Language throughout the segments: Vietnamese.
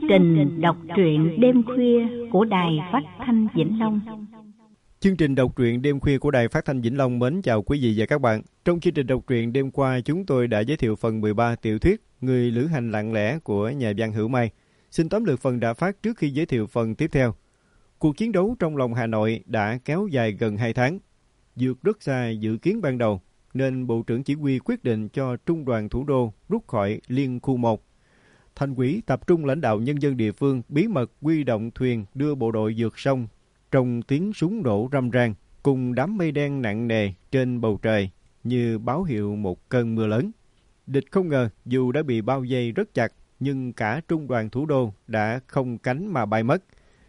trình đọc truyện đêm khuya của Đài Phát thanh Vĩnh Long. Chương trình đọc truyện đêm khuya của Đài Phát thanh Vĩnh Long mến chào quý vị và các bạn. Trong chương trình đọc truyện đêm qua, chúng tôi đã giới thiệu phần 13 tiểu thuyết Người lữ hành lặng lẽ của nhà văn Hữu Mai. Xin tóm lược phần đã phát trước khi giới thiệu phần tiếp theo. Cuộc chiến đấu trong lòng Hà Nội đã kéo dài gần 2 tháng. Vượt rất xa dự kiến ban đầu, nên Bộ trưởng Chỉ huy quyết định cho Trung đoàn Thủ đô rút khỏi Liên khu 1. Thành ủy tập trung lãnh đạo nhân dân địa phương bí mật huy động thuyền đưa bộ đội vượt sông, trong tiếng súng nổ râm ran cùng đám mây đen nặng nề trên bầu trời như báo hiệu một cơn mưa lớn. Địch không ngờ dù đã bị bao vây rất chặt, nhưng cả Trung đoàn Thủ đô đã không cánh mà bay mất.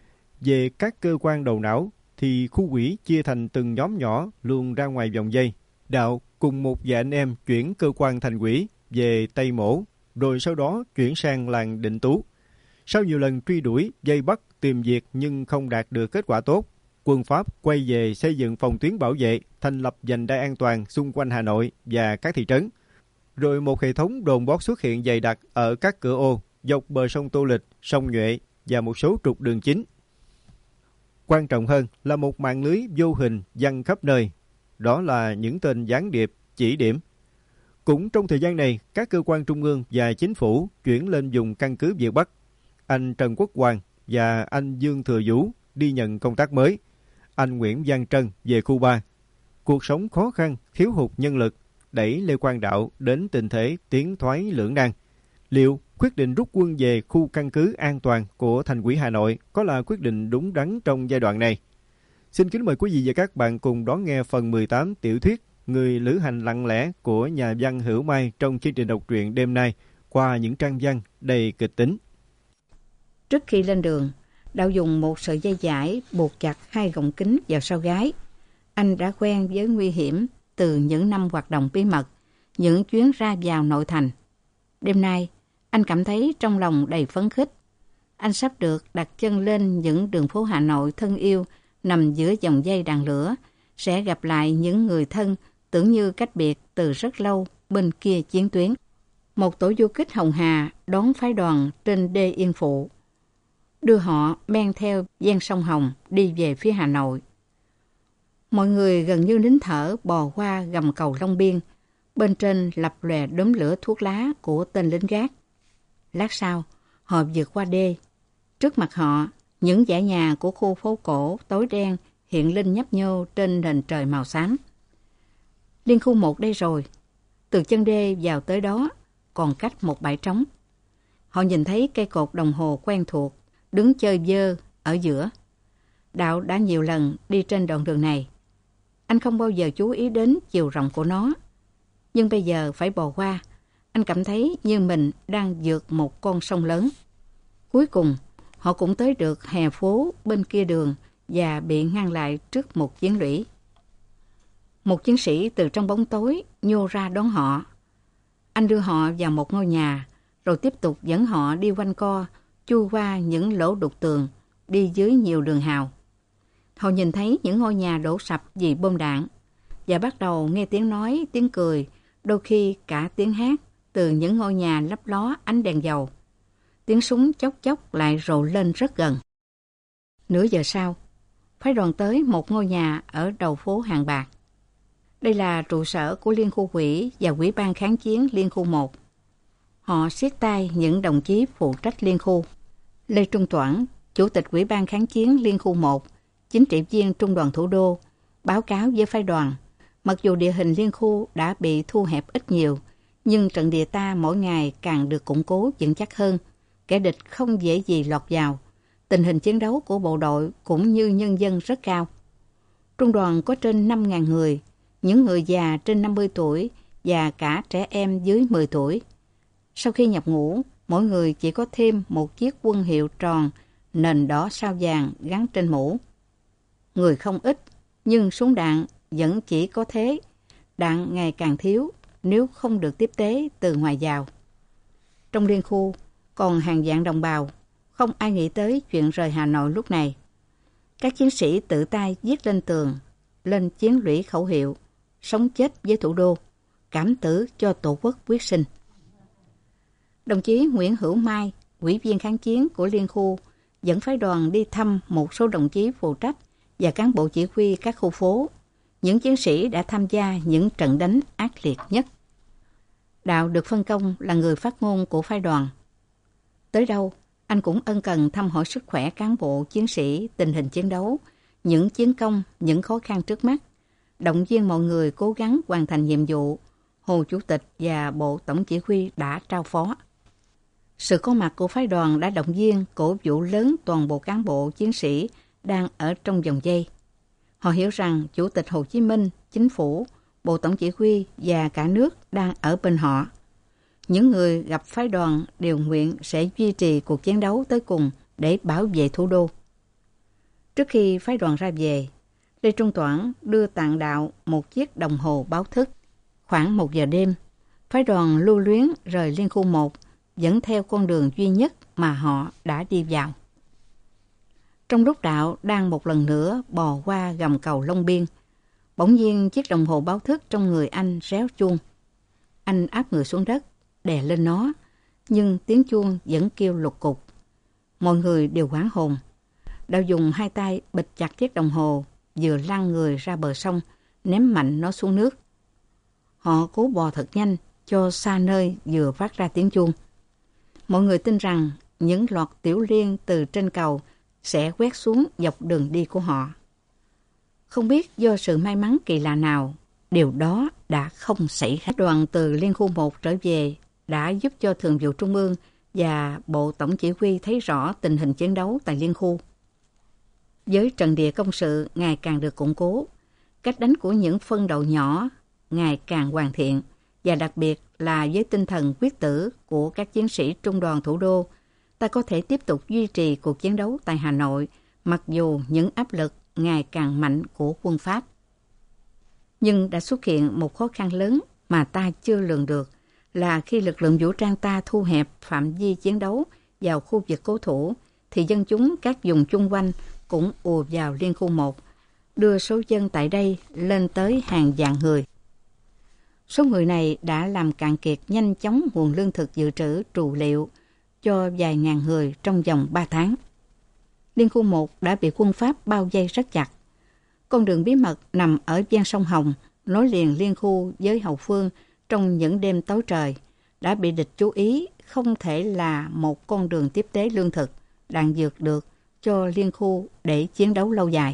Về các cơ quan đầu não thì khu ủy chia thành từng nhóm nhỏ luôn ra ngoài vòng vây. Đạo cùng một vài anh em chuyển cơ quan thành ủy về Tây Mỗ, rồi sau đó chuyển sang làng Định Tú. Sau nhiều lần truy đuổi, vây bắt, tìm diệt nhưng không đạt được kết quả tốt, quân Pháp quay về xây dựng phòng tuyến bảo vệ, thành lập vành đai an toàn xung quanh Hà Nội và các thị trấn. Rồi một hệ thống đồn bót xuất hiện dày đặc ở các cửa ô, dọc bờ sông Tô Lịch, sông Nhuệ và một số trục đường chính. Quan trọng hơn là một mạng lưới vô hình giăng khắp nơi. Đó là những tên gián điệp, chỉ điểm. Cũng trong thời gian này, các cơ quan trung ương và chính phủ chuyển lên vùng căn cứ Việt Bắc. Anh Trần Quốc Hoàng và anh Dương Thừa Vũ đi nhận công tác mới. Anh Nguyễn Văn Trân về khu 3. Cuộc sống khó khăn, thiếu hụt nhân lực đẩy Lê Quang Đạo đến tình thế tiến thoái lưỡng nan. Liệu quyết định rút quân về khu căn cứ an toàn của Thành ủy Hà Nội có là quyết định đúng đắn trong giai đoạn này? Xin kính mời quý vị và các bạn cùng đón nghe phần 18 tiểu thuyết Người lữ hành lặng lẽ của nhà văn Hữu Mai trong chương trình đọc truyện đêm nay qua những trang văn đầy kịch tính. Trước khi lên đường, Đạo dùng một sợi dây dải buộc chặt 2 gọng kính vào sau gáy. Anh đã quen với nguy hiểm từ những năm hoạt động bí mật, những chuyến ra vào nội thành. Đêm nay, anh cảm thấy trong lòng đầy phấn khích. Anh sắp được đặt chân lên những đường phố Hà Nội thân yêu nằm giữa dòng dây đàn lửa, sẽ gặp lại những người thân tưởng như cách biệt từ rất lâu bên kia chiến tuyến. Một tổ du kích Hồng Hà đón phái đoàn trên đê Yên Phụ, đưa họ men theo ven sông Hồng đi về phía Hà Nội. Mọi người gần như nín thở bò qua gầm cầu Long Biên, bên trên lập lòe đốm lửa thuốc lá của tên lính gác. Lát sau, họ vượt qua đê. Trước mặt họ, những dãy nhà của khu phố cổ tối đen hiện lên nhấp nhô trên nền trời màu xám. Liên khu 1 đây rồi. Từ chân đê vào tới đó còn cách một bãi trống. Họ nhìn thấy cây cột đồng hồ quen thuộc đứng chơi vơ ở giữa. Đạo đã nhiều lần đi trên đoạn đường này. Anh không bao giờ chú ý đến chiều rộng của nó. Nhưng bây giờ phải bò qua, anh cảm thấy như mình đang vượt một con sông lớn. Cuối cùng, họ cũng tới được hè phố bên kia đường và bị ngăn lại trước một chiến lũy. Một chiến sĩ từ trong bóng tối nhô ra đón họ. Anh đưa họ vào một ngôi nhà, rồi tiếp tục dẫn họ đi quanh co, chui qua những lỗ đục tường, đi dưới nhiều đường hào. Họ nhìn thấy những ngôi nhà đổ sập vì bom đạn, và bắt đầu nghe tiếng nói, tiếng cười, đôi khi cả tiếng hát từ những ngôi nhà lấp ló ánh đèn dầu. Tiếng súng chốc chốc lại rộ lên rất gần. Nửa giờ sau, phái đoàn tới một ngôi nhà ở đầu phố Hàng Bạc. Đây là trụ sở của Liên khu ủy và Ủy ban kháng chiến Liên khu 1. Họ siết tay những đồng chí phụ trách Liên khu. Lê Trung Toản, Chủ tịch Ủy ban kháng chiến Liên khu 1, chính trị viên Trung đoàn Thủ đô, báo cáo với phái đoàn. Mặc dù địa hình Liên khu đã bị thu hẹp ít nhiều, nhưng trận địa ta mỗi ngày càng được củng cố vững chắc hơn. Kẻ địch không dễ gì lọt vào. Tình hình chiến đấu của bộ đội cũng như nhân dân rất cao. Trung đoàn có trên 5.000 người, những người già trên 50 tuổi và cả trẻ em dưới 10 tuổi. Sau khi nhập ngũ, mỗi người chỉ có thêm một chiếc quân hiệu tròn nền đỏ sao vàng gắn trên mũ. Người không ít, nhưng súng đạn vẫn chỉ có thế. Đạn ngày càng thiếu nếu không được tiếp tế từ ngoài vào. Trong Liên khu còn hàng vạn đồng bào, không ai nghĩ tới chuyện rời Hà Nội lúc này. Các chiến sĩ tự tay viết lên tường, lên chiến lũy khẩu hiệu sống chết với thủ đô, cảm tử cho Tổ quốc quyết sinh. Đồng chí Nguyễn Hữu Mai, ủy viên kháng chiến của Liên khu, dẫn phái đoàn đi thăm một số đồng chí phụ trách và cán bộ chỉ huy các khu phố, những chiến sĩ đã tham gia những trận đánh ác liệt nhất. Đạo được phân công là người phát ngôn của phái đoàn. Tới đâu, anh cũng ân cần thăm hỏi sức khỏe cán bộ, chiến sĩ, tình hình chiến đấu, những chiến công, những khó khăn trước mắt, động viên mọi người cố gắng hoàn thành nhiệm vụ Hồ Chủ tịch và Bộ Tổng Chỉ huy đã trao phó. Sự có mặt của phái đoàn đã động viên, cổ vũ lớn toàn bộ cán bộ, chiến sĩ đang ở trong vòng vây. Họ hiểu rằng Chủ tịch Hồ Chí Minh, Chính phủ, Bộ Tổng Chỉ huy và cả nước đang ở bên họ. Những người gặp phái đoàn đều nguyện sẽ duy trì cuộc chiến đấu tới cùng để bảo vệ thủ đô. Trước khi phái đoàn ra về, Lê Trung Toản đưa tặng Đạo một chiếc đồng hồ báo thức. Khoảng 1 giờ đêm, phái đoàn lưu luyến rời Liên khu 1, dẫn theo con đường duy nhất mà họ đã đi vào. Trong lúc Đạo đang một lần nữa bò qua gầm cầu Long Biên, bỗng nhiên chiếc đồng hồ báo thức trong người anh réo chuông. Anh áp người xuống đất, đè lên nó, nhưng tiếng chuông vẫn kêu lục cục. Mọi người đều hoảng hồn. Đạo dùng 2 tay bịt chặt chiếc đồng hồ, vừa lăn người ra bờ sông, ném mạnh nó xuống nước. Họ cố bò thật nhanh, cho xa nơi vừa phát ra tiếng chuông. Mọi người tin rằng những loạt tiểu liên từ trên cầu sẽ quét xuống dọc đường đi của họ. Không biết do sự may mắn kỳ lạ nào, điều đó đã không xảy ra. Đoàn từ Liên khu 1 trở về đã giúp cho Thường vụ Trung ương và Bộ Tổng Chỉ huy thấy rõ tình hình chiến đấu tại Liên khu. Với trận địa công sự ngày càng được củng cố, cách đánh của những phân đội nhỏ ngày càng hoàn thiện, và đặc biệt là với tinh thần quyết tử của các chiến sĩ Trung đoàn Thủ đô, ta có thể tiếp tục duy trì cuộc chiến đấu tại Hà Nội, mặc dù những áp lực ngày càng mạnh của quân Pháp. Nhưng đã xuất hiện một khó khăn lớn mà ta chưa lường được, là khi lực lượng vũ trang ta thu hẹp phạm vi chiến đấu vào khu vực cố thủ, thì dân chúng các vùng chung quanh cũng ùa vào Liên khu 1, đưa số dân tại đây lên tới hàng vạn người. Số người này đã làm cạn kiệt nhanh chóng nguồn lương thực dự trữ trù liệu cho vài ngàn người trong vòng 3 tháng. Liên khu 1 đã bị quân Pháp bao vây rất chặt. Con đường bí mật nằm ở ven sông Hồng, nối liền Liên khu với hậu phương trong những đêm tối trời, đã bị địch chú ý không thể là một con đường tiếp tế lương thực, đạn dược được cho Liên khu để chiến đấu lâu dài.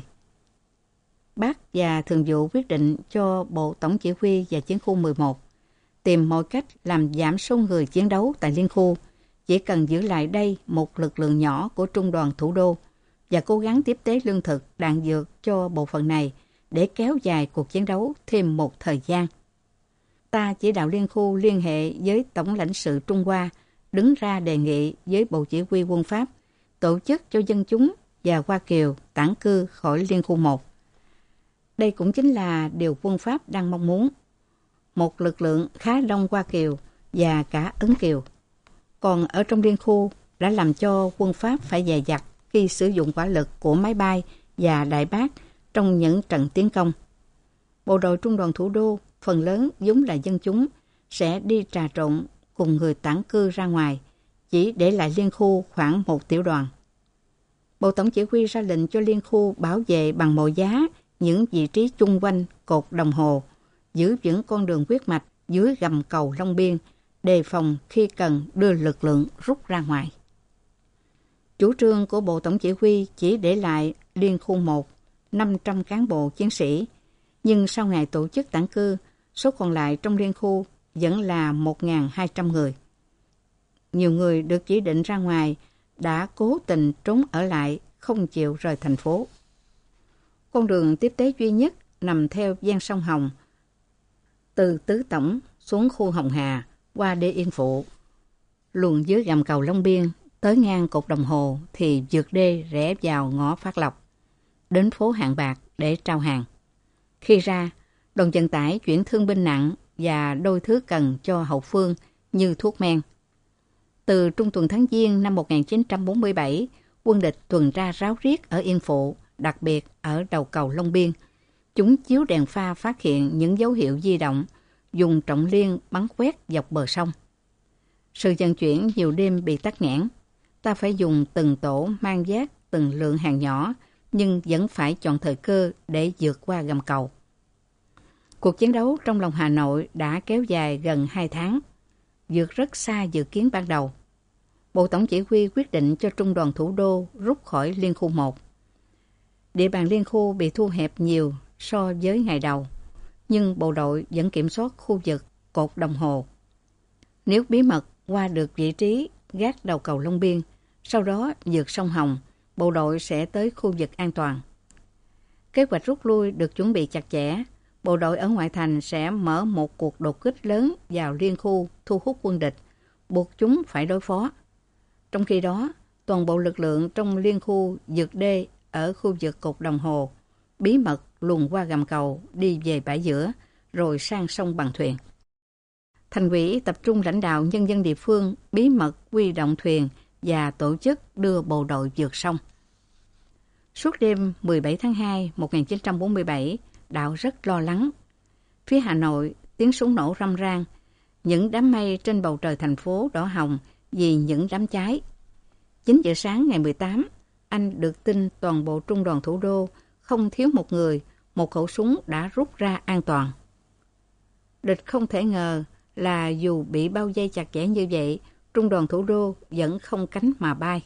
Bác và Thường vụ quyết định cho Bộ Tổng Chỉ huy và Chiến khu 11 tìm mọi cách làm giảm số người chiến đấu tại Liên khu, chỉ cần giữ lại đây một lực lượng nhỏ của Trung đoàn Thủ đô và cố gắng tiếp tế lương thực, đạn dược cho bộ phận này để kéo dài cuộc chiến đấu thêm một thời gian. Ta chỉ đạo Liên khu liên hệ với Tổng lãnh sự Trung Hoa, đứng ra đề nghị với Bộ Chỉ huy quân Pháp tổ chức cho dân chúng và Hoa Kiều tản cư khỏi Liên khu 1. Đây cũng chính là điều quân Pháp đang mong muốn. Một lực lượng khá đông Hoa Kiều và cả Ấn Kiều. Còn ở trong Liên khu đã làm cho quân Pháp phải dè dặt khi sử dụng hỏa lực của máy bay và đại bác trong những trận tiến công. Bộ đội Trung đoàn Thủ đô, phần lớn vốn là dân chúng, sẽ đi trà trộn cùng người tản cư ra ngoài, chỉ để lại Liên khu khoảng 1 tiểu đoàn. Bộ Tổng Chỉ huy ra lệnh cho Liên khu bảo vệ bằng mọi giá những vị trí chung quanh cột đồng hồ, giữ vững con đường huyết mạch dưới gầm cầu Long Biên, đề phòng khi cần đưa lực lượng rút ra ngoài. Chủ trương của Bộ Tổng Chỉ huy chỉ để lại Liên khu 1 500 cán bộ chiến sĩ, nhưng sau ngày tổ chức tản cư, số còn lại trong Liên khu vẫn là 1.200 người. Nhiều người được chỉ định ra ngoài đã cố tình trốn ở lại, không chịu rời thành phố. Con đường tiếp tế duy nhất nằm theo ven sông Hồng, từ Tứ Tổng xuống khu Hồng Hà, qua đê Yên Phụ, luồn dưới gầm cầu Long Biên, tới ngang cột đồng hồ thì vượt đê rẽ vào ngõ Phát Lộc, đến phố Hạng Bạc để trao hàng. Khi ra, đoàn vận tải chuyển thương binh nặng và đôi thứ cần cho hậu phương như thuốc men. Từ trung tuần tháng Giêng năm 1947, quân địch tuần tra ráo riết ở Yên Phụ, đặc biệt ở đầu cầu Long Biên. Chúng chiếu đèn pha phát hiện những dấu hiệu di động, dùng trọng liên bắn quét dọc bờ sông. Sự vận chuyển nhiều đêm bị tắc nghẽn. ta phải dùng từng tổ mang vác từng lượng hàng nhỏ, nhưng vẫn phải chọn thời cơ để vượt qua gầm cầu. Cuộc chiến đấu trong lòng Hà Nội đã kéo dài gần 2 tháng, vượt rất xa dự kiến ban đầu. Bộ Tổng chỉ huy quyết định cho Trung đoàn Thủ đô rút khỏi Liên khu 1. Địa bàn Liên khu bị thu hẹp nhiều so với ngày đầu, nhưng bộ đội vẫn kiểm soát khu vực cột đồng hồ. Nếu bí mật qua được vị trí gác đầu cầu Long Biên, sau đó vượt sông Hồng, bộ đội sẽ tới khu vực an toàn. Kế hoạch rút lui được chuẩn bị chặt chẽ. Bộ đội ở ngoại thành sẽ mở một cuộc đột kích lớn vào Liên khu, thu hút quân địch, buộc chúng phải đối phó. Trong khi đó, toàn bộ lực lượng trong Liên khu vượt đê ở khu vực cột đồng hồ, bí mật luồn qua gầm cầu đi về bãi giữa, rồi sang sông bằng thuyền. Thành ủy tập trung lãnh đạo nhân dân địa phương bí mật huy động thuyền và tổ chức đưa bộ đội vượt sông. Suốt đêm 17 tháng 2 1947, Đạo rất lo lắng. Phía Hà Nội, tiếng súng nổ râm ran, những đám mây trên bầu trời thành phố đỏ hồng vì những đám cháy. 9 giờ sáng ngày 18, anh được tin toàn bộ Trung đoàn Thủ đô, không thiếu một người, một khẩu súng đã rút ra an toàn. Địch không thể ngờ là dù bị bao vây chặt chẽ như vậy, Trung đoàn Thủ đô vẫn không cánh mà bay.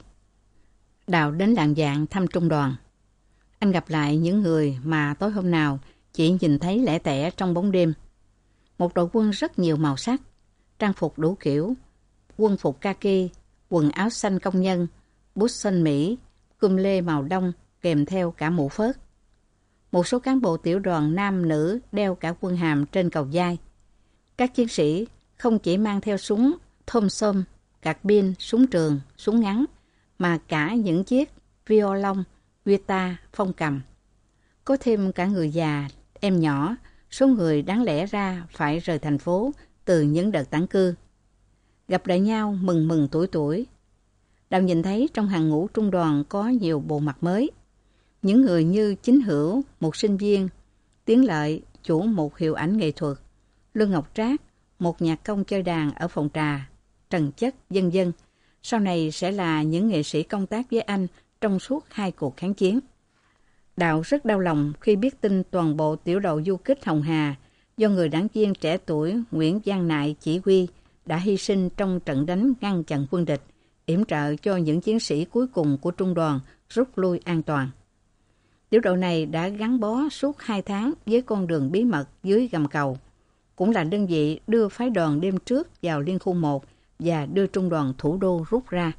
Đạo đến làng Vạn thăm trung đoàn. Anh gặp lại những người mà tối hôm nào chỉ nhìn thấy lẻ tẻ trong bóng đêm. Một đội quân rất nhiều màu sắc, trang phục đủ kiểu, quân phục kaki, quần áo xanh công nhân, bút xanh Mỹ, cùm lê màu đông kèm theo cả mũ phớt. Một số cán bộ tiểu đoàn nam nữ đeo cả quân hàm trên cầu vai. Các chiến sĩ không chỉ mang theo súng Thompson, carbine, súng trường, súng ngắn, mà cả những chiếc violon, guitar, phong cầm. Có thêm cả người già, em nhỏ, số người đáng lẽ ra phải rời thành phố từ những đợt tản cư. Gặp lại nhau mừng mừng tuổi tuổi. Đạo nhìn thấy trong hàng ngũ trung đoàn có nhiều bộ mặt mới. Những người như Chính Hữu, một sinh viên, Tiến Lợi, chủ một hiệu ảnh nghệ thuật, Lương Ngọc Trác, một nhạc công chơi đàn ở phòng trà, Trần Chất, vân vân, sau này sẽ là những nghệ sĩ công tác với anh trong suốt 2 cuộc kháng chiến. Đạo rất đau lòng khi biết tin toàn bộ tiểu đội du kích Hồng Hà do người đảng viên trẻ tuổi Nguyễn Văn Nại chỉ huy đã hy sinh trong trận đánh ngăn chặn quân địch, yểm trợ cho những chiến sĩ cuối cùng của trung đoàn rút lui an toàn. Tiểu đội này đã gắn bó suốt 2 tháng với con đường bí mật dưới gầm cầu, cũng là đơn vị đưa phái đoàn đêm trước vào Liên khu 1 và đưa trung đoàn Thủ đô rút ra.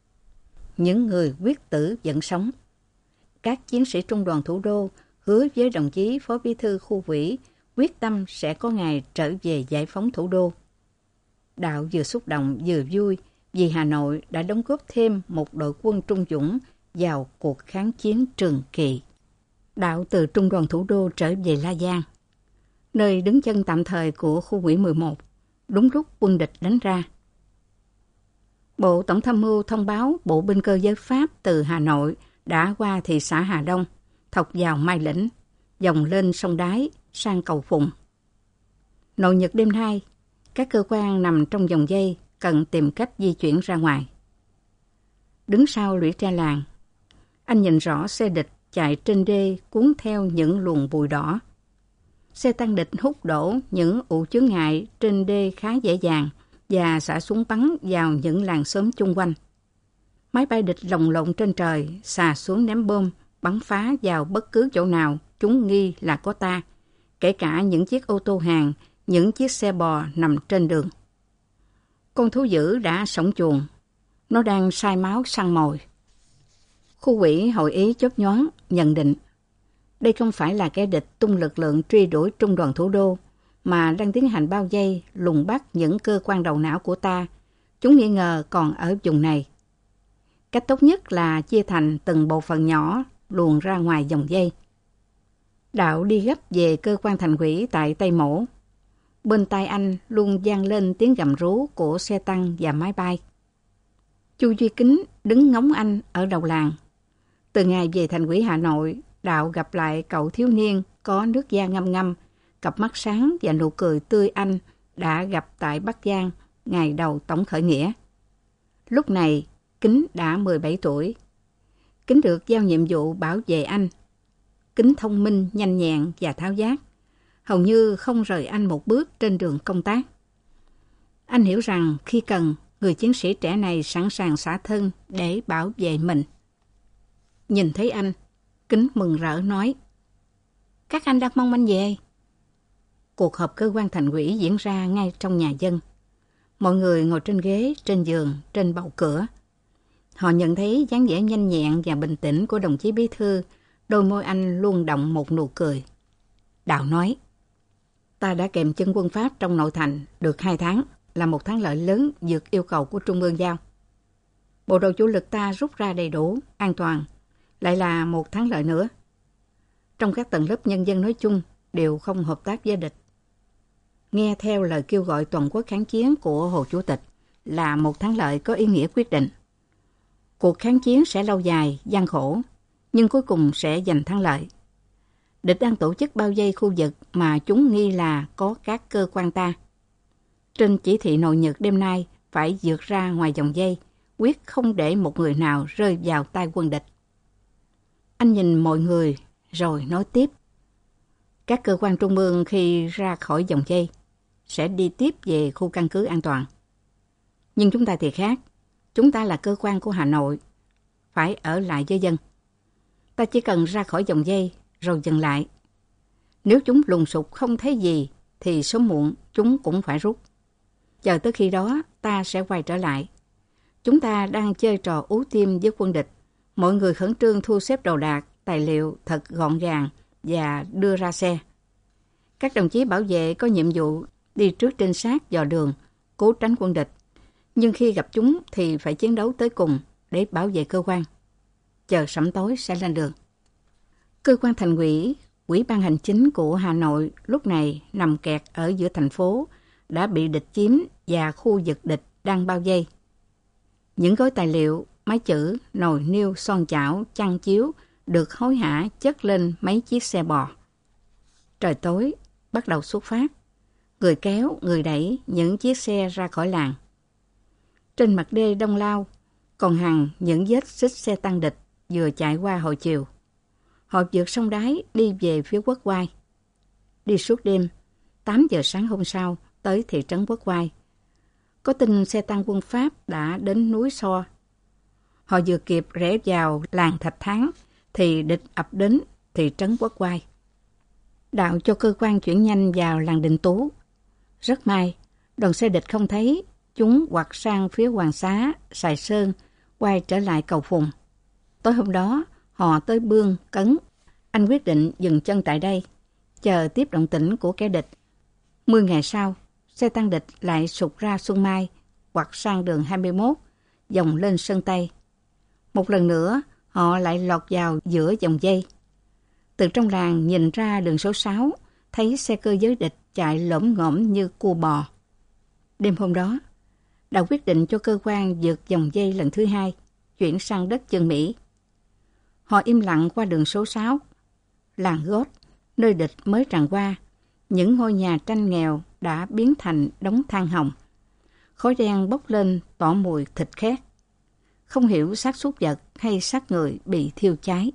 Những người quyết tử vẫn sống. Các chiến sĩ trung đoàn Thủ đô hứa với đồng chí Phó Bí thư khu ủy quyết tâm sẽ có ngày trở về giải phóng thủ đô. Đạo vừa xúc động vừa vui vì Hà Nội đã đóng góp thêm một đội quân trung dũng vào cuộc kháng chiến Trường Kỳ. Đạo từ trung đoàn Thủ đô trở về La Giang, nơi đứng chân tạm thời của khu ủy 11, đúng lúc quân địch đánh ra. Bộ Tổng tham mưu thông báo bộ binh cơ giới Pháp từ Hà Nội đã qua thị xã Hà Đông, thọc vào Mai Lĩnh, dòng lên sông Đáy, sang cầu Phùng. Nội Nhật đêm nay, các cơ quan nằm trong vòng vây cần tìm cách di chuyển ra ngoài. Đứng sau lũy tre làng, anh nhìn rõ xe địch chạy trên đê cuốn theo những luồng bụi đỏ. Xe tăng địch hút đổ những ụ chướng ngại trên đê khá dễ dàng và xả súng bắn vào những làng xóm chung quanh. Máy bay địch lồng lộn trên trời, xà xuống ném bom, bắn phá vào bất cứ chỗ nào chúng nghi là có ta, kể cả những chiếc ô tô hàng, những chiếc xe bò nằm trên đường. Con thú dữ đã sổng chuồng, nó đang sai máu săn mồi. Khu ủy hội ý chớp nhoáng nhận định, đây không phải là kẻ địch tung lực lượng truy đuổi trung đoàn Thủ đô, mà đang tiến hành bao vây, lùng bắt những cơ quan đầu não của ta. Chúng nghi ngờ còn ở vùng này. Cách tốt nhất là chia thành từng bộ phận nhỏ, luồn ra ngoài vòng dây. Đạo đi gấp về cơ quan thành ủy tại Tây Mỗ. Bên tai anh luôn vang lên tiếng gầm rú của xe tăng và máy bay. Chu Duy Kính đứng ngóng anh ở đầu làng. Từ ngày về thành ủy Hà Nội, Đạo gặp lại cậu thiếu niên có nước da ngăm ngăm, cặp mắt sáng và nụ cười tươi anh đã gặp tại Bắc Giang ngày đầu tổng khởi nghĩa. Lúc này, Kính đã 17 tuổi. Kính được giao nhiệm vụ bảo vệ anh. Kính thông minh, nhanh nhẹn và tháo vát, hầu như không rời anh một bước trên đường công tác. Anh hiểu rằng khi cần, người chiến sĩ trẻ này sẵn sàng xả thân để bảo vệ mình. Nhìn thấy anh, Kính mừng rỡ nói: "Các anh đang mong anh về." Cuộc họp cơ quan thành ủy diễn ra ngay trong nhà dân. Mọi người ngồi trên ghế, trên giường, trên bậu cửa. Họ nhận thấy dáng vẻ nhanh nhẹn và bình tĩnh của đồng chí bí thư, đôi môi anh luôn động một nụ cười. Đào nói: "Ta đã kèm chân quân Pháp trong nội thành được 2 tháng, là một thắng lợi lớn vượt yêu cầu của Trung ương giao. Bộ đội chủ lực ta rút ra đầy đủ, an toàn, lại là một thắng lợi nữa. Trong các tầng lớp nhân dân nói chung đều không hợp tác với địch. Nghe theo lời kêu gọi toàn quốc kháng chiến của Hồ Chủ tịch là một thắng lợi có ý nghĩa quyết định. Cuộc kháng chiến sẽ lâu dài, gian khổ, nhưng cuối cùng sẽ giành thắng lợi. Địch đang tổ chức bao vây khu vực mà chúng nghi là có các cơ quan ta. Trên chỉ thị nội nhật đêm nay phải vượt ra ngoài vòng dây, quyết không để một người nào rơi vào tay quân địch." Anh nhìn mọi người rồi nói tiếp: "Các cơ quan trung ương khi ra khỏi vòng dây sẽ đi tiếp về khu căn cứ an toàn. Nhưng chúng ta thì khác. Chúng ta là cơ quan của Hà Nội, phải ở lại với dân. Ta chỉ cần ra khỏi vòng dây rồi dừng lại. Nếu chúng lùng sục không thấy gì thì sớm muộn chúng cũng phải rút. Chờ tới khi đó ta sẽ quay trở lại. Chúng ta đang chơi trò ú tim với quân địch. Mọi người khẩn trương thu xếp đồ đạc, tài liệu thật gọn gàng và đưa ra xe. Các đồng chí bảo vệ có nhiệm vụ đi trước trinh sát dò đường, cố tránh quân địch. Nhưng khi gặp chúng thì phải chiến đấu tới cùng để bảo vệ cơ quan. Chờ sẩm tối sẽ lên đường." Cơ quan thành ủy, Ủy ban hành chính của Hà Nội lúc này nằm kẹt ở giữa thành phố, đã bị địch chiếm và khu vực địch đang bao vây. Những gói tài liệu, máy chữ, nồi niêu, son chảo, chăn chiếu được hối hả chất lên mấy chiếc xe bò. Trời tối, bắt đầu xuất phát. Người kéo, người đẩy những chiếc xe ra khỏi làng. Trên mặt đê đông lao, còn hằn những vết xích xe tăng địch vừa chạy qua hồi chiều. Họ vượt sông Đáy đi về phía Quốc Oai. Đi suốt đêm, 8 giờ sáng hôm sau tới thị trấn Quốc Oai. Có tin xe tăng quân Pháp đã đến núi So. Họ vừa kịp rẽ vào làng Thạch Thán thì địch ập đến thị trấn Quốc Oai. Đạo cho cơ quan chuyển nhanh vào làng Định Tú. Rất may, đoàn xe địch không thấy, chúng quặt sang phía Hoàng Xá, Sài Sơn, quay trở lại cầu Phùng. Tối hôm đó, họ tới Bương, Cấn. Anh quyết định dừng chân tại đây, chờ tiếp động tĩnh của kẻ địch. 10 ngày sau, xe tăng địch lại sụt ra Xuân Mai, quặt sang đường 21, dòng lên Sơn Tây. Một lần nữa, họ lại lọt vào giữa dòng dây. Từ trong làng nhìn ra đường số 6, thấy xe cơ giới địch chạy lổm ngổm như cua bò. Đêm hôm đó, Đào quyết định cho cơ quan vượt dòng dây lần thứ 2, chuyển sang đất chân Mỹ. Họ im lặng qua đường số 6, làng Gót, nơi địch mới tràn qua. Những ngôi nhà tranh nghèo đã biến thành đống than hồng. Khói đen bốc lên tỏ mùi thịt khét. Không hiểu xác súc vật hay xác người bị thiêu cháy.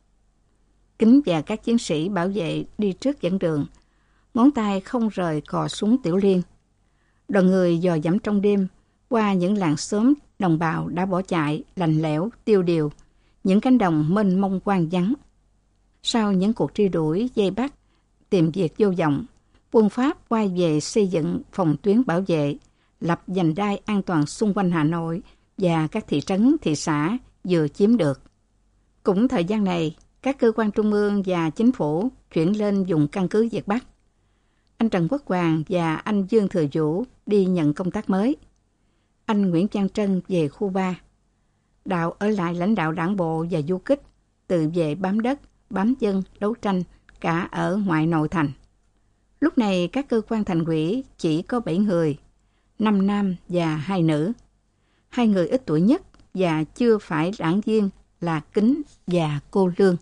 Kính và các chiến sĩ bảo vệ đi trước dẫn đường. Ngón tay không rời cò súng tiểu liên. Đoàn người dò dẫm trong đêm qua những làng xóm đồng bào đã bỏ chạy, lạnh lẽo, tiêu điều, những cánh đồng mênh mông hoang vắng. Sau những cuộc truy đuổi, vây bắt, tìm việc vô vọng, quân Pháp quay về xây dựng phòng tuyến bảo vệ, lập vành đai an toàn xung quanh Hà Nội và các thị trấn, thị xã vừa chiếm được. Cũng thời gian này, các cơ quan trung ương và chính phủ chuyển lên vùng căn cứ Việt Bắc. Anh Trần Quốc Hoàng và anh Dương Thừa Vũ đi nhận công tác mới. Anh Nguyễn Văn Trân về khu 3. Đạo ở lại lãnh đạo đảng bộ và du kích, tự vệ bám đất, bám dân, đấu tranh, cả ở ngoại nội thành. Lúc này các cơ quan thành ủy chỉ có 7 người, 5 nam và 2 nữ. 2 người ít tuổi nhất và chưa phải đảng viên là Kính và cô Lương.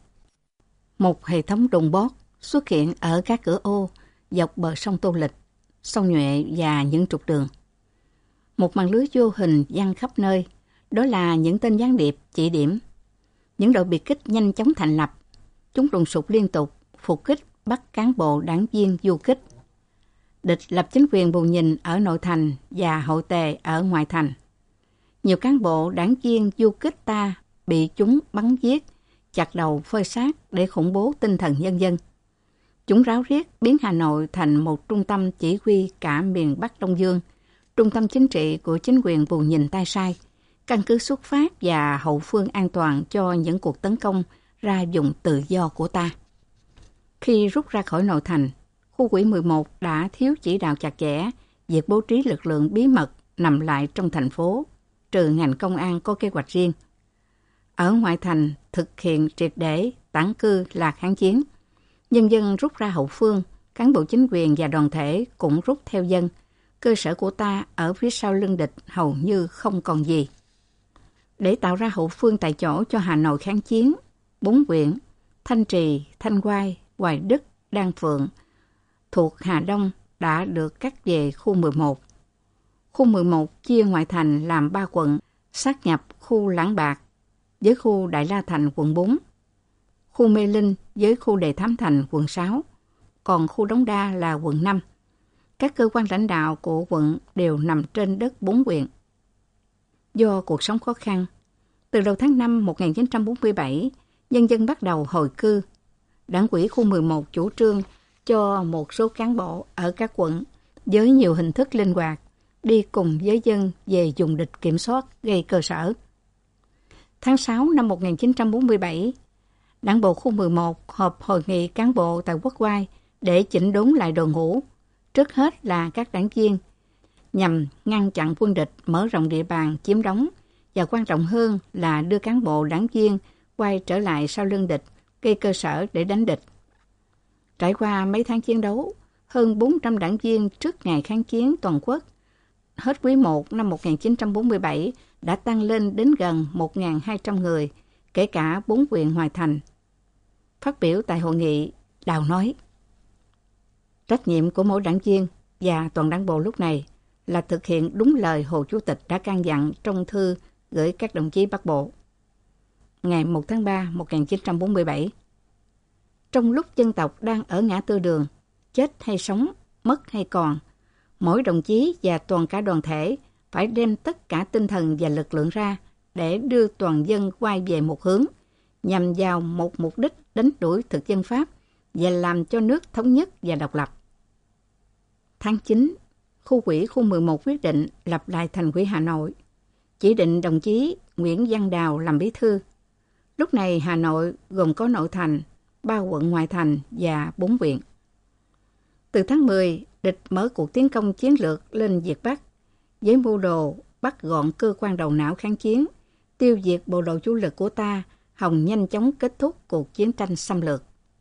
Một hệ thống đồn bót xuất hiện ở các cửa ô dọc bờ sông Tô Lịch, sông Nhuệ và những trục đường. Một màn lưới vô hình giăng khắp nơi, Đó là những tên gián điệp chỉ điểm. Những đội biệt kích nhanh chóng thành lập. Chúng đồn sục liên tục, phục kích, bắt cán bộ đảng viên du kích. Địch lập chính quyền bù nhìn ở nội thành và hội tề ở ngoại thành. Nhiều cán bộ đảng viên du kích ta bị chúng bắn giết, chặt đầu phơi xác để khủng bố tinh thần nhân dân. Chúng ráo riết biến Hà Nội thành một trung tâm chỉ huy cả miền Bắc Đông Dương, trung tâm chính trị của chính quyền bù nhìn tay sai, căn cứ xuất phát và hậu phương an toàn cho những cuộc tấn công ra vùng tự do của ta. Khi rút ra khỏi nội thành, khu quỹ 11 đã thiếu chỉ đạo chặt chẽ việc bố trí lực lượng bí mật nằm lại trong thành phố, trừ ngành công an có kế hoạch riêng. Ở ngoại thành thực hiện triệt để tản cư là kháng chiến. Nhân dân rút ra hậu phương, cán bộ chính quyền và đoàn thể cũng rút theo dân. Cơ sở của ta ở phía sau lưng địch hầu như không còn gì. Để tạo ra hậu phương tại chỗ cho Hà Nội kháng chiến, 4 huyện Thanh Trì, Thanh Oai, Hoài Đức, Đan Phượng thuộc Hà Đông đã được cắt về khu 11. Khu 11 chia ngoại thành làm 3 quận, sát nhập khu Lãng Bạc với khu Đại La Thành quận 4, khu Mê Linh với khu Đề Thám Thành quận 6, còn khu Đống Đa là quận 5. Các cơ quan lãnh đạo của quận đều nằm trên đất 4 huyện. Do cuộc sống khó khăn, từ đầu tháng 5 1947, nhân dân bắt đầu hồi cư. Đảng ủy khu 11 chủ trương cho một số cán bộ ở các quận với nhiều hình thức linh hoạt đi cùng với dân về vùng địch kiểm soát gây cơ sở. Tháng 6 năm 1947, Đảng bộ khu 11 họp hội nghị cán bộ tại Quốc Oai để chỉnh đốn lại đội ngũ, trước hết là các đảng viên, nhằm ngăn chặn quân địch mở rộng địa bàn chiếm đóng và quan trọng hơn là đưa cán bộ đảng viên quay trở lại sau lưng địch, gây cơ sở để đánh địch. Trải qua mấy tháng chiến đấu, hơn 400 đảng viên trước ngày kháng chiến toàn quốc, hết quý 1 năm 1947 đã tăng lên đến gần 1.200 người, kể cả 4 huyện ngoại thành. Phát biểu tại hội nghị, Đào nói: trách nhiệm của mỗi đảng viên và toàn đảng bộ lúc này là thực hiện đúng lời Hồ Chủ tịch đã căn dặn trong thư gửi các đồng chí Bắc Bộ. Ngày 1 tháng 3 1947, trong lúc dân tộc đang ở ngã tư đường, chết hay sống, mất hay còn, mỗi đồng chí và toàn cả đoàn thể phải đem tất cả tinh thần và lực lượng ra để đưa toàn dân quay về một hướng, nhằm vào một mục đích đánh đuổi thực dân Pháp và làm cho nước thống nhất và độc lập. Tháng 9, khu quỹ khu 11 quyết định lập lại thành ủy Hà Nội, chỉ định đồng chí Nguyễn Văn Đào làm bí thư. Lúc này Hà Nội gồm có nội thành, 3 quận ngoại thành và 4 huyện. Từ tháng 10, địch mở cuộc tiến công chiến lược lên Việt Bắc với mưu đồ bắt gọn cơ quan đầu não kháng chiến, tiêu diệt bộ đội chủ lực của ta, hòng nhanh chóng kết thúc cuộc chiến tranh xâm lược.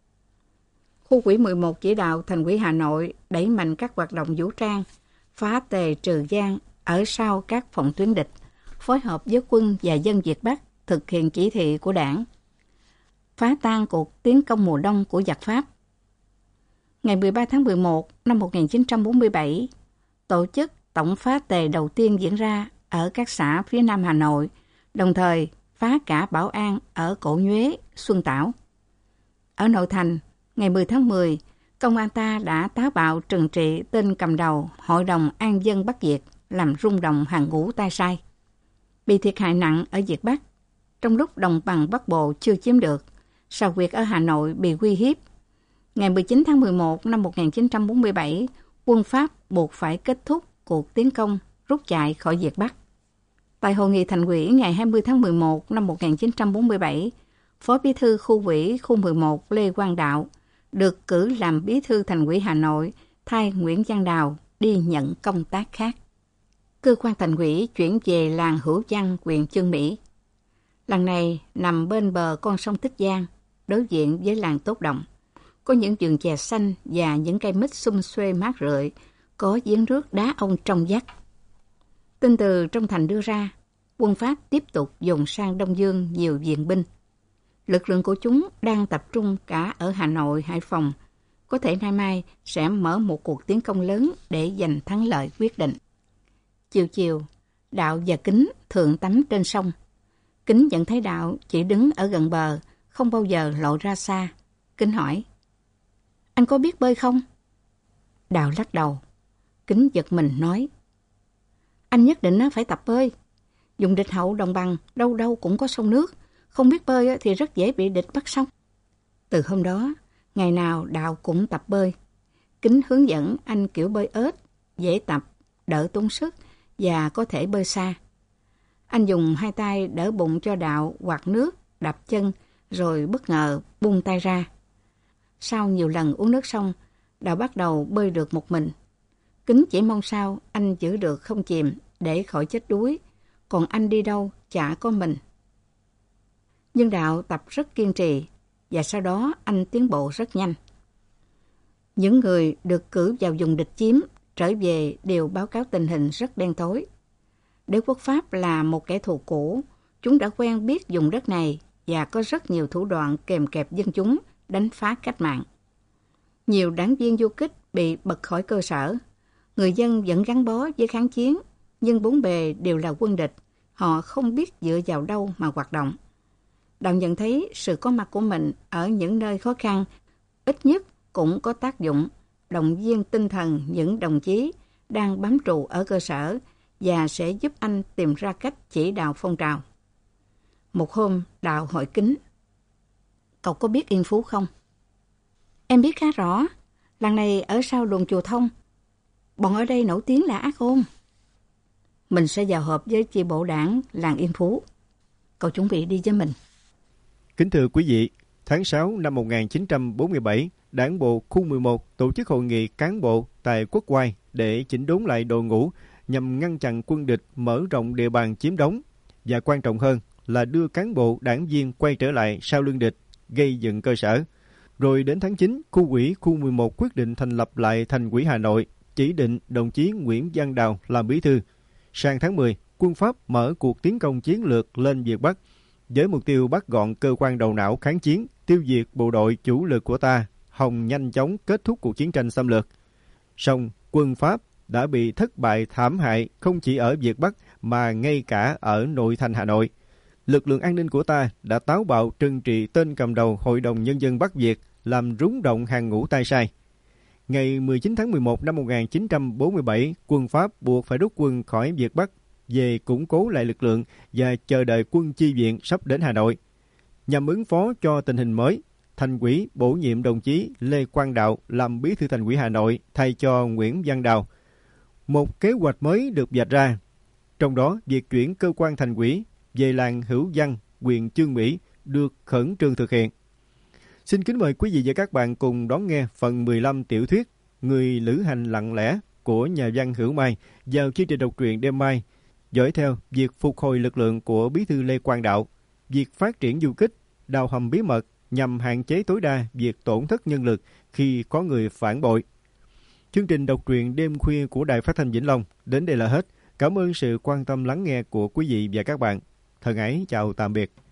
Khu quỹ 11 chỉ đạo thành ủy Hà Nội đẩy mạnh các hoạt động vũ trang, phá tề trừ gian ở sau các phòng tuyến địch, phối hợp với quân và dân Việt Bắc thực hiện chỉ thị của Đảng, phá tan cuộc tiến công mùa đông của giặc Pháp. Ngày 13 tháng 11 năm 1947, tổ chức tổng phá tề đầu tiên diễn ra ở các xã phía Nam Hà Nội, đồng thời phá cả Bảo An ở Cổ Nhuế, Xuân Tảo. Ở nội thành, ngày 10 tháng 10, công an ta đã táo bạo trừng trị tên cầm đầu Hội đồng An dân Bắc Việt, làm rung động hàng ngũ tay sai. Bị thiệt hại nặng ở Việt Bắc, trong lúc đồng bằng Bắc Bộ chưa chiếm được, Sào Việt ở Hà Nội bị uy hiếp. Ngày 19 tháng 11 năm 1947, quân Pháp buộc phải kết thúc cuộc tiến công, rút chạy khỏi Việt Bắc. Tại hội nghị thành ủy ngày 20 tháng 11 năm 1947, Phó Bí thư khu ủy khu 11 Lê Quang Đạo được cử làm Bí thư Thành ủy Hà Nội thay Nguyễn Văn Đào đi nhận công tác khác. Cơ quan thành ủy chuyển về làng Hữu Văn, huyện Chương Mỹ. Làng này nằm bên bờ con sông Tích Giang, đối diện với làng Tốt Động. Có những vườn chè xanh và những cây mít sum xuê mát rượi, có giếng nước đá ông trong vắt. Tin từ trong thành đưa ra, quân Pháp tiếp tục dồn sang Đông Dương nhiều viện binh. Lực lượng của chúng đang tập trung cả ở Hà Nội, Hải Phòng. Có thể nay mai sẽ mở một cuộc tiến công lớn để giành thắng lợi quyết định. Chiều chiều, Đạo và Kính thường tắm trên sông. Kính nhận thấy Đạo chỉ đứng ở gần bờ, không bao giờ lộ ra xa. Kính hỏi, anh có biết bơi không? Đạo lắc đầu. Kính giật mình nói, anh nhất định phải tập bơi. Vùng địch hậu đồng bằng đâu đâu cũng có sông nước. Không biết bơi thì rất dễ bị địch bắt sống. Từ hôm đó, ngày nào Đạo cũng tập bơi. Kính hướng dẫn anh kiểu bơi ếch, dễ tập, đỡ tốn sức và có thể bơi xa. Anh dùng hai tay đỡ bụng cho Đạo quạt nước, đạp chân, rồi bất ngờ buông tay ra. Sau nhiều lần uống nước xong, Đạo bắt đầu bơi được một mình. Kính chỉ mong sao anh giữ được không chìm để khỏi chết đuối, còn anh đi đâu chả có mình. Nhưng Đạo tập rất kiên trì, và sau đó anh tiến bộ rất nhanh. Những người được cử vào vùng địch chiếm trở về đều báo cáo tình hình rất đen tối. Đế quốc Pháp là một kẻ thù cũ, chúng đã quen biết vùng đất này và có rất nhiều thủ đoạn kèm kẹp dân chúng đánh phá cách mạng. Nhiều đảng viên du kích bị bật khỏi cơ sở. Người dân vẫn gắn bó với kháng chiến, nhưng bốn bề đều là quân địch. Họ không biết dựa vào đâu mà hoạt động. Đạo nhận thấy sự có mặt của mình ở những nơi khó khăn ít nhất cũng có tác dụng động viên tinh thần những đồng chí đang bám trụ ở cơ sở và sẽ giúp anh tìm ra cách chỉ đạo phong trào. Một hôm, Đạo hỏi Kính, cậu có biết Yên Phú không? Em biết khá rõ, làng này ở sau đồn Chùa Thông. Bọn ở đây nổi tiếng là ác ôn. Mình sẽ vào họp với chi bộ đảng làng Yên Phú. Cậu chuẩn bị đi với mình. Kính thưa quý vị, tháng 6 năm 1947, Đảng bộ khu 11 tổ chức hội nghị cán bộ tại Quốc Oai để chỉnh đốn lại đội ngũ nhằm ngăn chặn quân địch mở rộng địa bàn chiếm đóng và quan trọng hơn là đưa cán bộ đảng viên quay trở lại sau lưng địch, gây dựng cơ sở. Rồi đến tháng 9, khu ủy khu 11 quyết định thành lập lại Thành ủy Hà Nội, chỉ định đồng chí Nguyễn Văn Đào làm bí thư. Sang tháng 10, quân Pháp mở cuộc tiến công chiến lược lên Việt Bắc với mục tiêu bắt gọn cơ quan đầu não kháng chiến, tiêu diệt bộ đội chủ lực của ta, hòng nhanh chóng kết thúc cuộc chiến tranh xâm lược. Song quân Pháp đã bị thất bại thảm hại không chỉ ở Việt Bắc mà ngay cả ở nội thành Hà Nội. Lực lượng an ninh của ta đã táo bạo trừng trị tên cầm đầu Hội đồng Nhân dân Bắc Việt, làm rúng động hàng ngũ tay sai. Ngày 19 tháng 11 năm 1947, quân Pháp buộc phải rút quân khỏi Việt Bắc về củng cố lại lực lượng và chờ đợi quân chi viện sắp đến Hà Nội. Nhằm ứng phó cho tình hình mới, Thành ủy bổ nhiệm đồng chí Lê Quang Đạo làm bí thư Thành ủy Hà Nội thay cho Nguyễn Văn Đào. Một kế hoạch mới được vạch ra, trong đó việc chuyển cơ quan Thành ủy về làng Hữu Văn, huyện Chương Mỹ được khẩn trương thực hiện. Xin kính mời quý vị và các bạn cùng đón nghe phần 15 tiểu thuyết Người lữ hành lặng lẽ của nhà văn Hữu Mai vào chương trình đọc truyện đêm mai, dõi theo việc phục hồi lực lượng của bí thư Lê Quang Đạo, việc phát triển du kích, đào hầm bí mật nhằm hạn chế tối đa việc tổn thất nhân lực khi có người phản bội. Chương trình đọc truyện đêm khuya của Đài Phát thanh Vĩnh Long đến đây là hết. Cảm ơn sự quan tâm lắng nghe của quý vị và các bạn. Thân ái chào tạm biệt.